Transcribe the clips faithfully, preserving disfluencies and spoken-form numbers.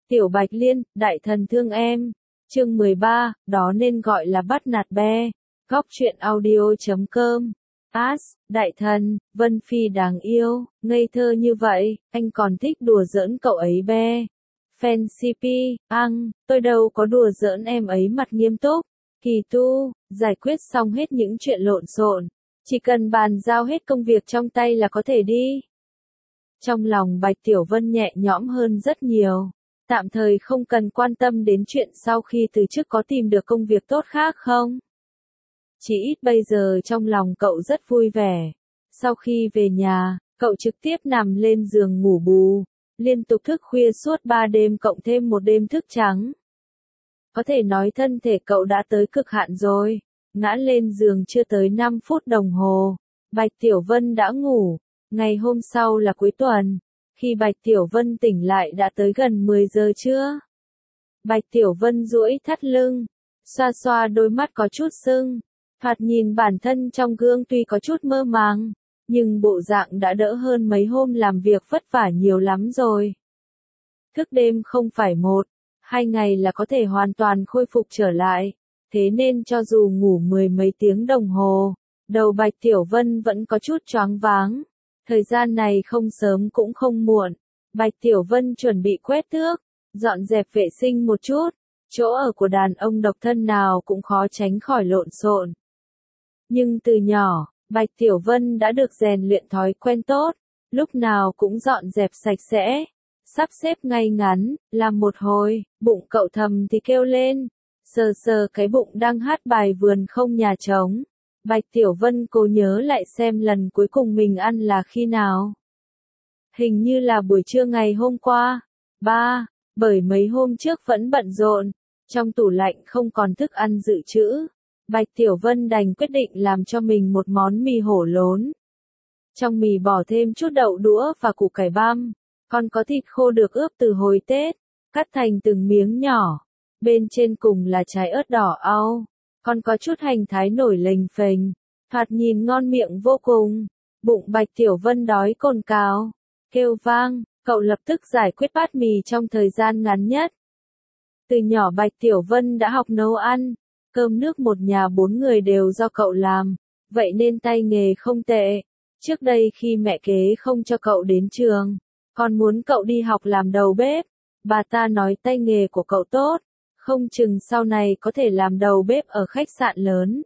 Tiểu Bạch Liên, đại thần thương em. Chương mười ba, đó nên gọi là bắt nạt be. Góc truyện audio chấm com. As, đại thần, Vân Phi đáng yêu, ngây thơ như vậy, anh còn thích đùa giỡn cậu ấy be. Fancy Pi, ăn, tôi đâu có đùa giỡn em ấy mặt nghiêm túc. Kỳ tu, giải quyết xong hết những chuyện lộn xộn. Chỉ cần bàn giao hết công việc trong tay là có thể đi. Trong lòng Bạch Tiểu Vân nhẹ nhõm hơn rất nhiều. Tạm thời không cần quan tâm đến chuyện sau khi từ chức có tìm được công việc tốt khác không. Chỉ ít bây giờ trong lòng cậu rất vui vẻ. Sau khi về nhà, cậu trực tiếp nằm lên giường ngủ bù. Liên tục thức khuya suốt ba đêm cộng thêm một đêm thức trắng. Có thể nói thân thể cậu đã tới cực hạn rồi. Ngã lên giường chưa tới năm phút đồng hồ. Bạch Tiểu Vân đã ngủ. Ngày hôm sau là cuối tuần. Khi Bạch Tiểu Vân tỉnh lại đã tới gần mười giờ trưa. Bạch Tiểu Vân duỗi thắt lưng. Xoa xoa đôi mắt có chút sưng. Thoạt nhìn bản thân trong gương tuy có chút mơ màng. Nhưng bộ dạng đã đỡ hơn mấy hôm làm việc vất vả nhiều lắm rồi. Thức đêm không phải một, hai ngày là có thể hoàn toàn khôi phục trở lại. Thế nên cho dù ngủ mười mấy tiếng đồng hồ, đầu Bạch Tiểu Vân vẫn có chút choáng váng. Thời gian này không sớm cũng không muộn. Bạch Tiểu Vân chuẩn bị quét tước, dọn dẹp vệ sinh một chút. Chỗ ở của đàn ông độc thân nào cũng khó tránh khỏi lộn xộn. Nhưng từ nhỏ, Bạch Tiểu Vân đã được rèn luyện thói quen tốt, lúc nào cũng dọn dẹp sạch sẽ, sắp xếp ngay ngắn, làm một hồi, bụng cậu thầm thì kêu lên, sờ sờ cái bụng đang hát bài vườn không nhà trống. Bạch Tiểu Vân cố nhớ lại xem lần cuối cùng mình ăn là khi nào. Hình như là buổi trưa ngày hôm qua. Ba, bởi mấy hôm trước vẫn bận rộn, trong tủ lạnh không còn thức ăn dự trữ. Bạch Tiểu Vân đành quyết định làm cho mình một món mì hổ lốn. Trong mì bỏ thêm chút đậu đũa và củ cải băm, còn có thịt khô được ướp từ hồi Tết, cắt thành từng miếng nhỏ. Bên trên cùng là trái ớt đỏ au, còn có chút hành thái nổi lềnh phềnh, thoạt nhìn ngon miệng vô cùng. Bụng Bạch Tiểu Vân đói cồn cào, kêu vang, cậu lập tức giải quyết bát mì trong thời gian ngắn nhất. Từ nhỏ Bạch Tiểu Vân đã học nấu ăn. Cơm nước một nhà bốn người đều do cậu làm, vậy nên tay nghề không tệ. Trước đây khi mẹ kế không cho cậu đến trường, còn muốn cậu đi học làm đầu bếp, bà ta nói tay nghề của cậu tốt, không chừng sau này có thể làm đầu bếp ở khách sạn lớn.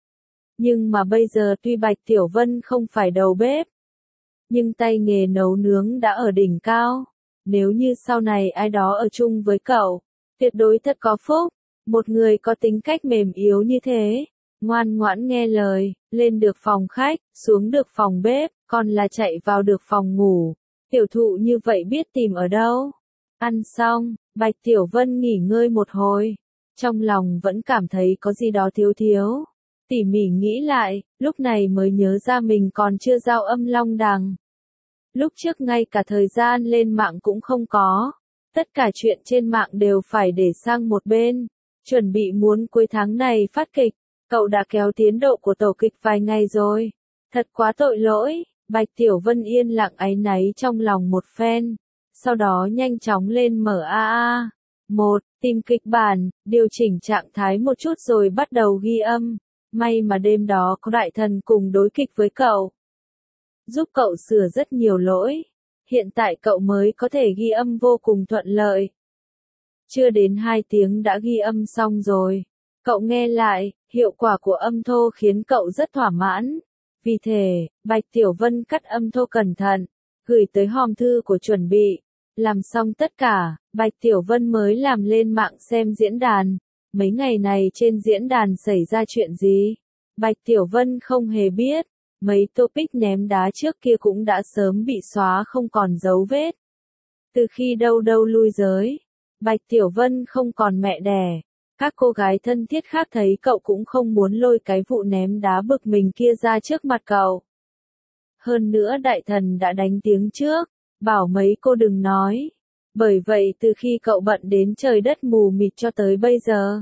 Nhưng mà bây giờ tuy Bạch Tiểu Vân không phải đầu bếp, nhưng tay nghề nấu nướng đã ở đỉnh cao. Nếu như sau này ai đó ở chung với cậu, tuyệt đối thật có phúc. Một người có tính cách mềm yếu như thế, ngoan ngoãn nghe lời, lên được phòng khách, xuống được phòng bếp, còn là chạy vào được phòng ngủ. Tiểu thụ như vậy biết tìm ở đâu. Ăn xong, Bạch Tiểu Vân nghỉ ngơi một hồi. Trong lòng vẫn cảm thấy có gì đó thiếu thiếu. Tỉ mỉ nghĩ lại, lúc này mới nhớ ra mình còn chưa giao âm long đằng. Lúc trước ngay cả thời gian lên mạng cũng không có. Tất cả chuyện trên mạng đều phải để sang một bên. Chuẩn bị muốn cuối tháng này phát kịch, cậu đã kéo tiến độ của tổ kịch vài ngày rồi. Thật quá tội lỗi, Bạch Tiểu Vân yên lặng áy náy trong lòng một phen. Sau đó nhanh chóng lên mở a a. Một, tìm kịch bản, điều chỉnh trạng thái một chút rồi bắt đầu ghi âm. May mà đêm đó có đại thần cùng đối kịch với cậu. Giúp cậu sửa rất nhiều lỗi. Hiện tại cậu mới có thể ghi âm vô cùng thuận lợi. Chưa đến hai tiếng đã ghi âm xong rồi. Cậu nghe lại, hiệu quả của âm thô khiến cậu rất thỏa mãn. Vì thế, Bạch Tiểu Vân cắt âm thô cẩn thận, gửi tới hòm thư của chuẩn bị. Làm xong tất cả, Bạch Tiểu Vân mới làm lên mạng xem diễn đàn. Mấy ngày này trên diễn đàn xảy ra chuyện gì? Bạch Tiểu Vân không hề biết. Mấy topic ném đá trước kia cũng đã sớm bị xóa không còn dấu vết. Từ khi đâu đâu lui giới, Bạch Tiểu Vân không còn mẹ đẻ. Các cô gái thân thiết khác thấy cậu cũng không muốn lôi cái vụ ném đá bực mình kia ra trước mặt cậu. Hơn nữa đại thần đã đánh tiếng trước, bảo mấy cô đừng nói. Bởi vậy từ khi cậu bận đến trời đất mù mịt cho tới bây giờ,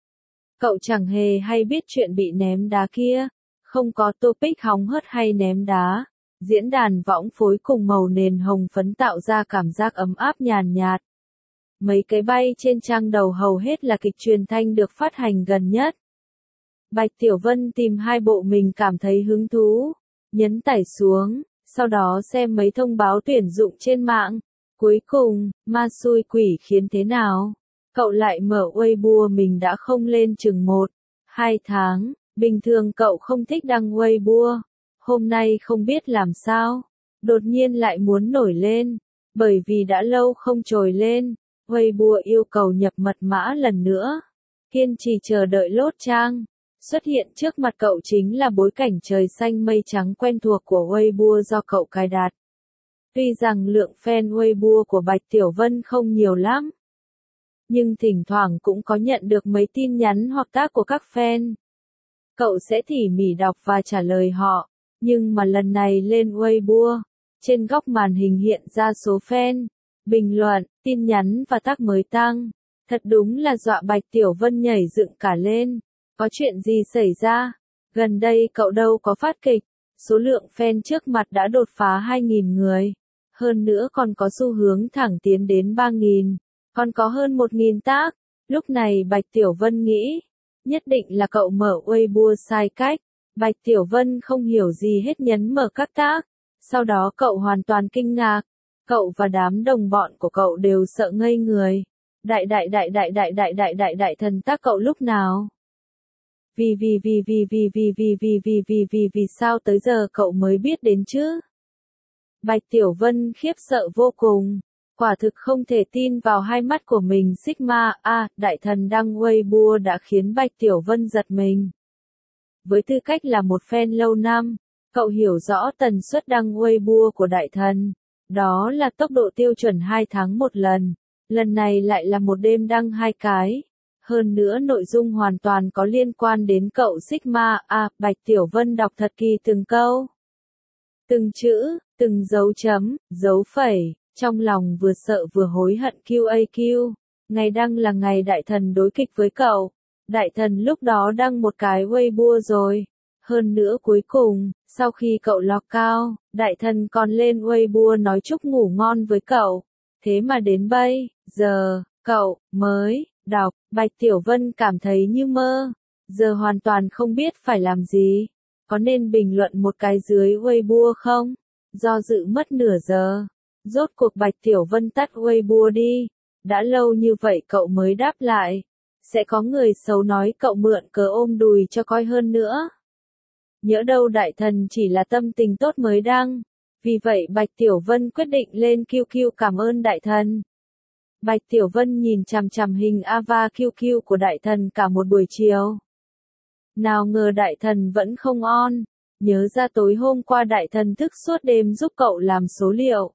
cậu chẳng hề hay biết chuyện bị ném đá kia. Không có topic hóng hớt hay ném đá. Diễn đàn võng phối cùng màu nền hồng phấn tạo ra cảm giác ấm áp nhàn nhạt. mấy cái bay trên trang đầu hầu hết là kịch truyền thanh được phát hành gần nhất. Bạch Tiểu Vân tìm hai bộ mình cảm thấy hứng thú, nhấn tải xuống, sau đó xem mấy thông báo tuyển dụng trên mạng. Cuối cùng, ma xui quỷ khiến thế nào? Cậu lại mở Weibo mình đã không lên chừng một, hai tháng, bình thường cậu không thích đăng Weibo. Hôm nay không biết làm sao, đột nhiên lại muốn nổi lên, bởi vì đã lâu không trồi lên. Weibo yêu cầu nhập mật mã lần nữa. Kiên trì chờ đợi lốt trang. Xuất hiện trước mặt cậu chính là bối cảnh trời xanh mây trắng quen thuộc của Weibo do cậu cài đặt. Tuy rằng lượng fan Weibo của Bạch Tiểu Vân không nhiều lắm, nhưng thỉnh thoảng cũng có nhận được mấy tin nhắn hoặc tác của các fan. Cậu sẽ tỉ mỉ đọc và trả lời họ, nhưng mà lần này lên Weibo, trên góc màn hình hiện ra số fan, bình luận, tin nhắn và tác mới tăng. Thật đúng là dọa Bạch Tiểu Vân nhảy dựng cả lên. Có chuyện gì xảy ra? Gần đây cậu đâu có phát kịch, số lượng fan trước mặt đã đột phá hai nghìn người. Hơn nữa còn có xu hướng thẳng tiến đến ba nghìn, còn có hơn một nghìn tác. Lúc này Bạch Tiểu Vân nghĩ, nhất định là cậu mở Weibo sai cách. Bạch Tiểu Vân không hiểu gì hết nhấn mở các tác. Sau đó cậu hoàn toàn kinh ngạc. Cậu và đám đồng bọn của cậu đều sợ ngây người. Đại đại đại đại đại đại đại đại đại thần tác cậu lúc nào? Vì vì vì vì vì vì vì vì vì vì vì vì sao tới giờ cậu mới biết đến chứ? Bạch Tiểu Vân khiếp sợ vô cùng, quả thực không thể tin vào hai mắt của mình. Sigma a, đại thần đăng Weibo đã khiến Bạch Tiểu Vân giật mình. Với tư cách là một fan lâu năm, cậu hiểu rõ tần suất đăng Weibo của đại thần, đó là tốc độ tiêu chuẩn hai tháng một lần, lần này lại là một đêm đăng hai cái. Hơn nữa nội dung hoàn toàn có liên quan đến cậu Sigma a. Bạch Tiểu Vân đọc thật kỳ từng câu, từng chữ, từng dấu chấm, dấu phẩy, trong lòng vừa sợ vừa hối hận. Q A Q, ngày đăng là ngày đại thần đối kịch với cậu. Đại thần lúc đó đăng một cái Weibo rồi. Hơn nữa cuối cùng, sau khi cậu log cao, đại thần còn lên Weibo nói chúc ngủ ngon với cậu. Thế mà đến bây giờ, cậu mới đọc. Bạch Tiểu Vân cảm thấy như mơ, giờ hoàn toàn không biết phải làm gì. Có nên bình luận một cái dưới Weibo không? Do dự mất nửa giờ, rốt cuộc Bạch Tiểu Vân tắt Weibo đi. Đã lâu như vậy cậu mới đáp lại. Sẽ có người xấu nói cậu mượn cớ ôm đùi cho coi hơn nữa. Nhỡ đâu đại thần chỉ là tâm tình tốt mới đăng. Vì vậy Bạch Tiểu Vân quyết định lên Q Q cảm ơn đại thần. Bạch Tiểu Vân nhìn chằm chằm hình avatar Q Q của đại thần cả một buổi chiều. Nào ngờ đại thần vẫn không on. Nhớ ra tối hôm qua đại thần thức suốt đêm giúp cậu làm số liệu.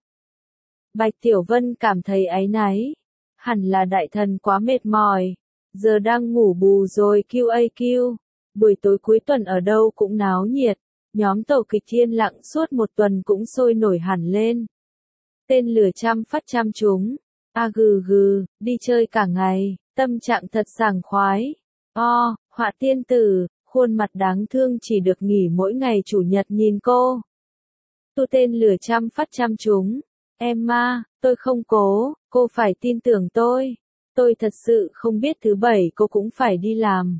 Bạch Tiểu Vân cảm thấy áy náy. Hẳn là đại thần quá mệt mỏi. Giờ đang ngủ bù rồi. Q A Q. Buổi tối cuối tuần ở đâu cũng náo nhiệt. Nhóm tàu kịch yên lặng suốt một tuần cũng sôi nổi hẳn lên. Tên lửa chăm phát chăm chúng. A gừ gừ, đi chơi cả ngày, tâm trạng thật sảng khoái. O, họa tiên tử, khuôn mặt đáng thương chỉ được nghỉ mỗi ngày chủ nhật nhìn cô. Tu tên lửa chăm phát chăm chúng. Emma, tôi không cố, cô phải tin tưởng tôi. Tôi thật sự không biết thứ bảy cô cũng phải đi làm.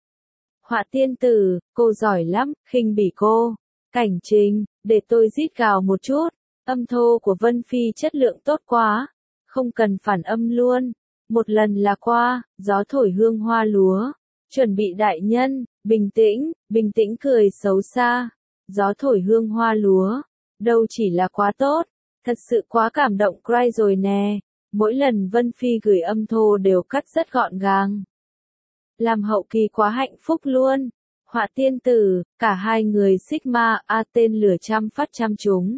Họa tiên tử, cô giỏi lắm, khinh bỉ cô. Cảnh Trình, để tôi rít gào một chút. Âm thô của Vân Phi chất lượng tốt quá. Không cần phản âm luôn. Một lần là qua, gió thổi hương hoa lúa. Chuẩn bị đại nhân, bình tĩnh, bình tĩnh cười xấu xa. Gió thổi hương hoa lúa. Đâu chỉ là quá tốt. Thật sự quá cảm động cry rồi nè. Mỗi lần Vân Phi gửi âm thô đều cắt rất gọn gàng. Làm hậu kỳ quá hạnh phúc luôn. Họa tiên tử, cả hai người Sigma A tên lửa chăm phát chăm chúng.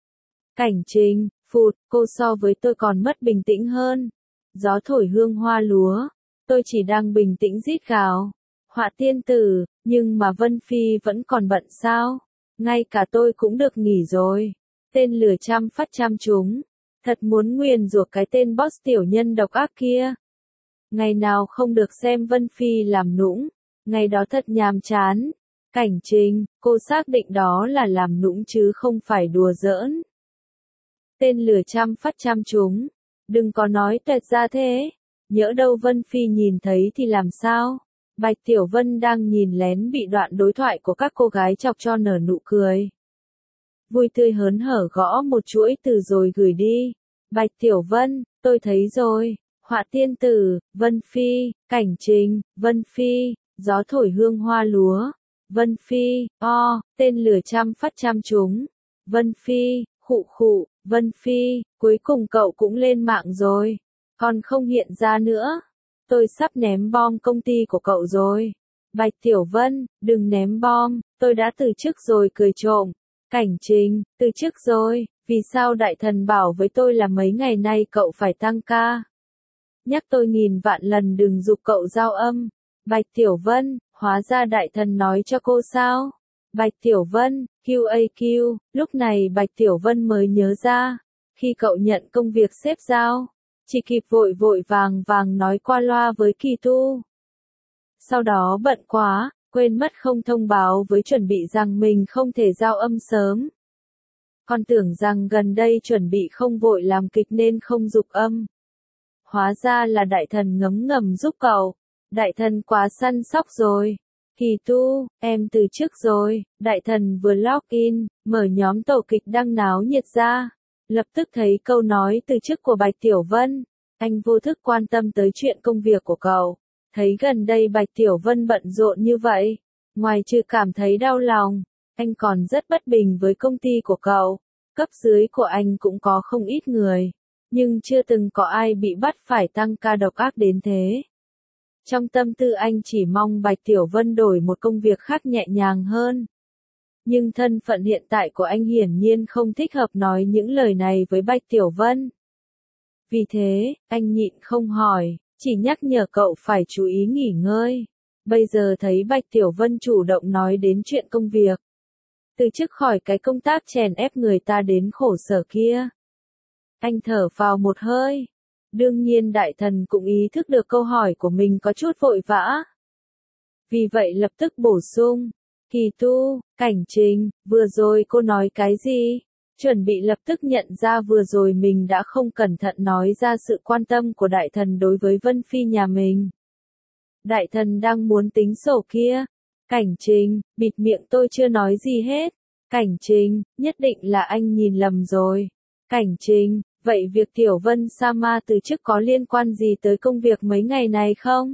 Cảnh Trình, phụt, cô so với tôi còn mất bình tĩnh hơn. Gió thổi hương hoa lúa, tôi chỉ đang bình tĩnh rít gào. Họa tiên tử, nhưng mà Vân Phi vẫn còn bận sao? Ngay cả tôi cũng được nghỉ rồi. Tên lửa chăm phát chăm chúng. Thật muốn nguyền rủa cái tên boss tiểu nhân độc ác kia. Ngày nào không được xem Vân Phi làm nũng, ngày đó thật nhàm chán. Cảnh Trình, cô xác định đó là làm nũng chứ không phải đùa giỡn. Tên lửa chăm phát chăm chúng. Đừng có nói tuẹt ra thế. Nhỡ đâu Vân Phi nhìn thấy thì làm sao? Bạch Tiểu Vân đang nhìn lén bị đoạn đối thoại của các cô gái chọc cho nở nụ cười. Vui tươi hớn hở gõ một chuỗi từ rồi gửi đi. Bạch Tiểu Vân, tôi thấy rồi. Họa tiên tử, Vân Phi, cảnh trình, Vân Phi, gió thổi hương hoa lúa. Vân Phi, o, tên lửa trăm phát trăm trúng. Vân Phi, khụ khụ, Vân Phi, cuối cùng cậu cũng lên mạng rồi. Còn không hiện ra nữa. Tôi sắp ném bom công ty của cậu rồi. Bạch Tiểu Vân, đừng ném bom, tôi đã từ chức rồi cười trộm. Cảnh trình, từ chức rồi, vì sao đại thần bảo với tôi là mấy ngày nay cậu phải tăng ca? Nhắc tôi nghìn vạn lần đừng giục cậu giao âm. Bạch Tiểu Vân, hóa ra đại thần nói cho cô sao? Bạch Tiểu Vân, quy a quy, lúc này Bạch Tiểu Vân mới nhớ ra. Khi cậu nhận công việc sếp giao, chỉ kịp vội vội vàng vàng nói qua loa với Kỳ Tu. Sau đó bận quá, quên mất không thông báo với chuẩn bị rằng mình không thể giao âm sớm. Còn tưởng rằng gần đây chuẩn bị không vội làm kịch nên không dục âm. Hóa ra là đại thần ngấm ngầm giúp cậu. Đại thần quá săn sóc rồi. Kỳ Tu, em từ chức rồi. Đại thần vừa log in, mở nhóm tổ kịch đang náo nhiệt ra. Lập tức thấy câu nói từ chức của Bạch Tiểu Vân. Anh vô thức quan tâm tới chuyện công việc của cậu. Thấy gần đây Bạch Tiểu Vân bận rộn như vậy. Ngoài trừ cảm thấy đau lòng, anh còn rất bất bình với công ty của cậu. Cấp dưới của anh cũng có không ít người. Nhưng chưa từng có ai bị bắt phải tăng ca độc ác đến thế. Trong tâm tư anh chỉ mong Bạch Tiểu Vân đổi một công việc khác nhẹ nhàng hơn. Nhưng thân phận hiện tại của anh hiển nhiên không thích hợp nói những lời này với Bạch Tiểu Vân. Vì thế, anh nhịn không hỏi, chỉ nhắc nhở cậu phải chú ý nghỉ ngơi. Bây giờ thấy Bạch Tiểu Vân chủ động nói đến chuyện công việc. Từ chức khỏi cái công tác chèn ép người ta đến khổ sở kia. Anh thở vào một hơi. Đương nhiên đại thần cũng ý thức được câu hỏi của mình có chút vội vã. Vì vậy lập tức bổ sung. Kỳ Tu, cảnh trình, vừa rồi cô nói cái gì? Chuẩn bị lập tức nhận ra vừa rồi mình đã không cẩn thận nói ra sự quan tâm của đại thần đối với Vân Phi nhà mình. Đại thần đang muốn tính sổ kia. Cảnh trình, bịt miệng tôi chưa nói gì hết. Cảnh trình, nhất định là anh nhìn lầm rồi. Cảnh trình, vậy việc Tiểu Vân Sama từ chức có liên quan gì tới công việc mấy ngày này không?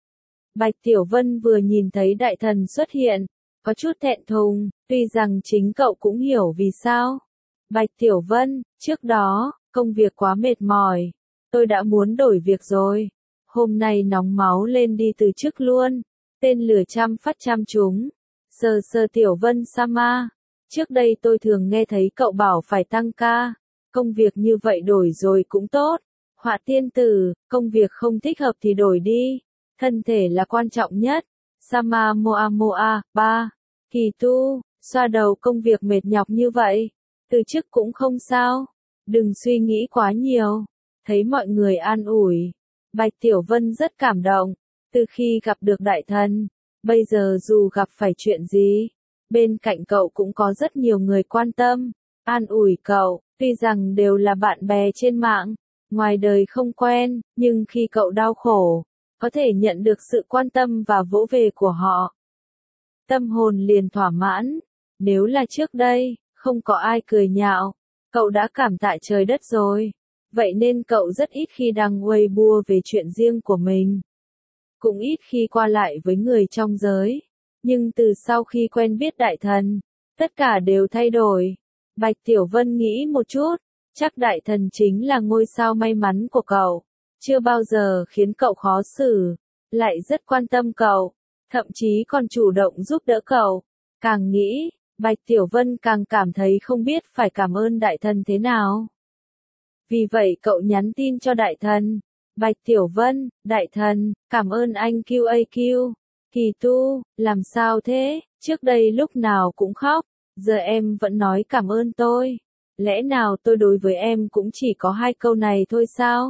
Bạch Tiểu Vân vừa nhìn thấy đại thần xuất hiện, có chút thẹn thùng, tuy rằng chính cậu cũng hiểu vì sao. Bạch Tiểu Vân, trước đó, công việc quá mệt mỏi. Tôi đã muốn đổi việc rồi. Hôm nay nóng máu lên đi từ chức luôn. Tên lửa trăm phát trăm trúng. Sờ sờ Tiểu Vân Sama. Trước đây tôi thường nghe thấy cậu bảo phải tăng ca. Công việc như vậy đổi rồi cũng tốt. Họa tiên tử, công việc không thích hợp thì đổi đi. Thân thể là quan trọng nhất. Sama Moa Moa, ba. Kỳ Tu, xoa đầu công việc mệt nhọc như vậy. Từ chức cũng không sao. Đừng suy nghĩ quá nhiều. Thấy mọi người an ủi. Bạch Tiểu Vân rất cảm động. Từ khi gặp được đại thần, bây giờ dù gặp phải chuyện gì, bên cạnh cậu cũng có rất nhiều người quan tâm, an ủi cậu, tuy rằng đều là bạn bè trên mạng, ngoài đời không quen, nhưng khi cậu đau khổ, có thể nhận được sự quan tâm và vỗ về của họ. Tâm hồn liền thỏa mãn. Nếu là trước đây, không có ai cười nhạo, cậu đã cảm tạ trời đất rồi. Vậy nên cậu rất ít khi đăng Weibo về chuyện riêng của mình. Cũng ít khi qua lại với người trong giới. Nhưng từ sau khi quen biết đại thần, tất cả đều thay đổi. Bạch Tiểu Vân nghĩ một chút, chắc đại thần chính là ngôi sao may mắn của cậu. Chưa bao giờ khiến cậu khó xử, lại rất quan tâm cậu, thậm chí còn chủ động giúp đỡ cậu. Càng nghĩ, Bạch Tiểu Vân càng cảm thấy không biết phải cảm ơn đại thần thế nào. Vì vậy cậu nhắn tin cho đại thần. Bạch Tiểu Vân, đại thần, cảm ơn anh quy a quy. Kỳ Tu, làm sao thế, trước đây lúc nào cũng khóc, giờ em vẫn nói cảm ơn tôi. Lẽ nào tôi đối với em cũng chỉ có hai câu này thôi sao?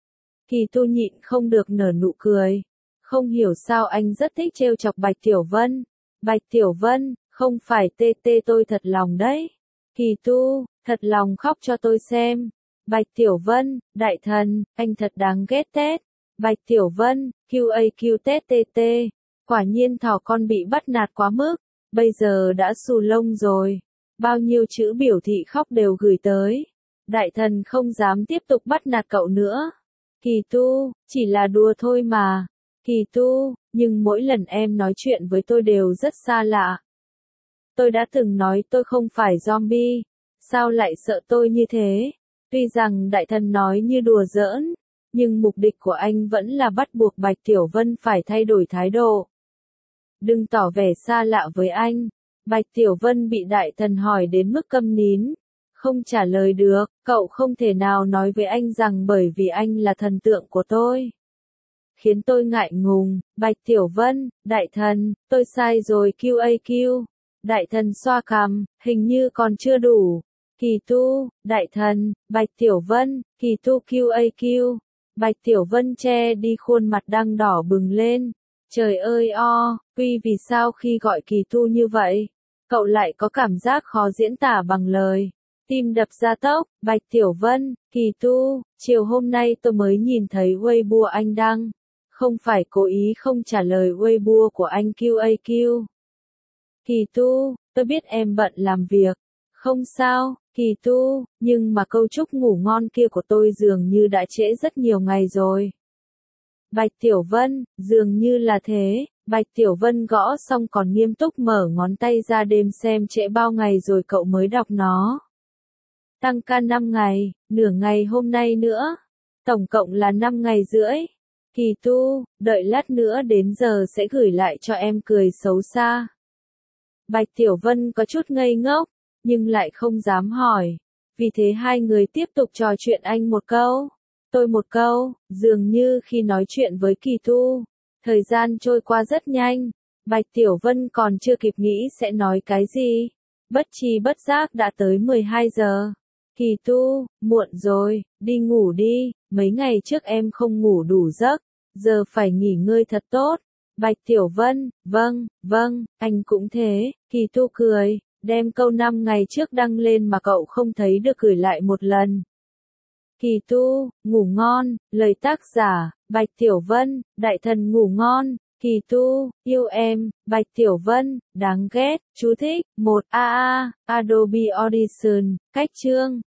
Kỳ Tu nhịn không được nở nụ cười. Không hiểu sao anh rất thích trêu chọc Bạch Tiểu Vân. Bạch Tiểu Vân, không phải tê tê tôi thật lòng đấy. Kỳ Tu, thật lòng khóc cho tôi xem. Bạch Tiểu Vân, đại thần, anh thật đáng ghét tết. Bạch Tiểu Vân, quy a quy tết tê tê. Quả nhiên thỏ con bị bắt nạt quá mức, bây giờ đã xù lông rồi. Bao nhiêu chữ biểu thị khóc đều gửi tới. Đại thần không dám tiếp tục bắt nạt cậu nữa. Kỳ Tu, chỉ là đùa thôi mà. Kỳ Tu, nhưng mỗi lần em nói chuyện với tôi đều rất xa lạ. Tôi đã từng nói tôi không phải zombie, sao lại sợ tôi như thế? Tuy rằng đại thần nói như đùa giỡn, nhưng mục đích của anh vẫn là bắt buộc Bạch Tiểu Vân phải thay đổi thái độ. Đừng tỏ vẻ xa lạ với anh. Bạch Tiểu Vân bị đại thần hỏi đến mức câm nín, không trả lời được, cậu không thể nào nói với anh rằng bởi vì anh là thần tượng của tôi. Khiến tôi ngại ngùng. Bạch Tiểu Vân, đại thần, tôi sai rồi quy a quy. Đại thần xoa cằm, hình như còn chưa đủ. Kỳ Tu, đại thần, Bạch Tiểu Vân, Kỳ Tu quy a quy. Bạch Tiểu Vân che đi khuôn mặt đang đỏ bừng lên. Trời ơi o, quy vì sao khi gọi Kỳ Tu như vậy? Cậu lại có cảm giác khó diễn tả bằng lời. Tim đập ra tốc. Bạch Tiểu Vân, Kỳ Tu, chiều hôm nay tôi mới nhìn thấy Weibo anh đăng. Không phải cố ý không trả lời Weibo của anh quy a quy. Kỳ Tu, tôi biết em bận làm việc. Không sao, Kỳ Tu, nhưng mà câu chúc ngủ ngon kia của tôi dường như đã trễ rất nhiều ngày rồi. Bạch Tiểu Vân, dường như là thế. Bạch Tiểu Vân gõ xong còn nghiêm túc mở ngón tay ra đếm xem trễ bao ngày rồi cậu mới đọc nó. Tăng ca năm ngày, nửa ngày hôm nay nữa. Tổng cộng là năm ngày rưỡi. Kỳ Tu, đợi lát nữa đến giờ sẽ gửi lại cho em cười xấu xa. Bạch Tiểu Vân có chút ngây ngốc, nhưng lại không dám hỏi. Vì thế hai người tiếp tục trò chuyện anh một câu, tôi một câu, dường như khi nói chuyện với Kỳ Tu, thời gian trôi qua rất nhanh. Bạch Tiểu Vân còn chưa kịp nghĩ sẽ nói cái gì. Bất tri bất giác đã tới mười hai giờ. Kỳ Tu, muộn rồi, đi ngủ đi, mấy ngày trước em không ngủ đủ giấc, giờ phải nghỉ ngơi thật tốt. Bạch Tiểu Vân, vâng, vâng, anh cũng thế. Kỳ Tu cười, đem câu năm ngày trước đăng lên mà cậu không thấy được gửi lại một lần. Kỳ Tu, ngủ ngon, lời tác giả, Bạch Tiểu Vân, đại thần ngủ ngon. Kỳ Tu, yêu em. Bạch Tiểu Vân, đáng ghét. Chú thích, một a a, Adobe Audition, cách chương.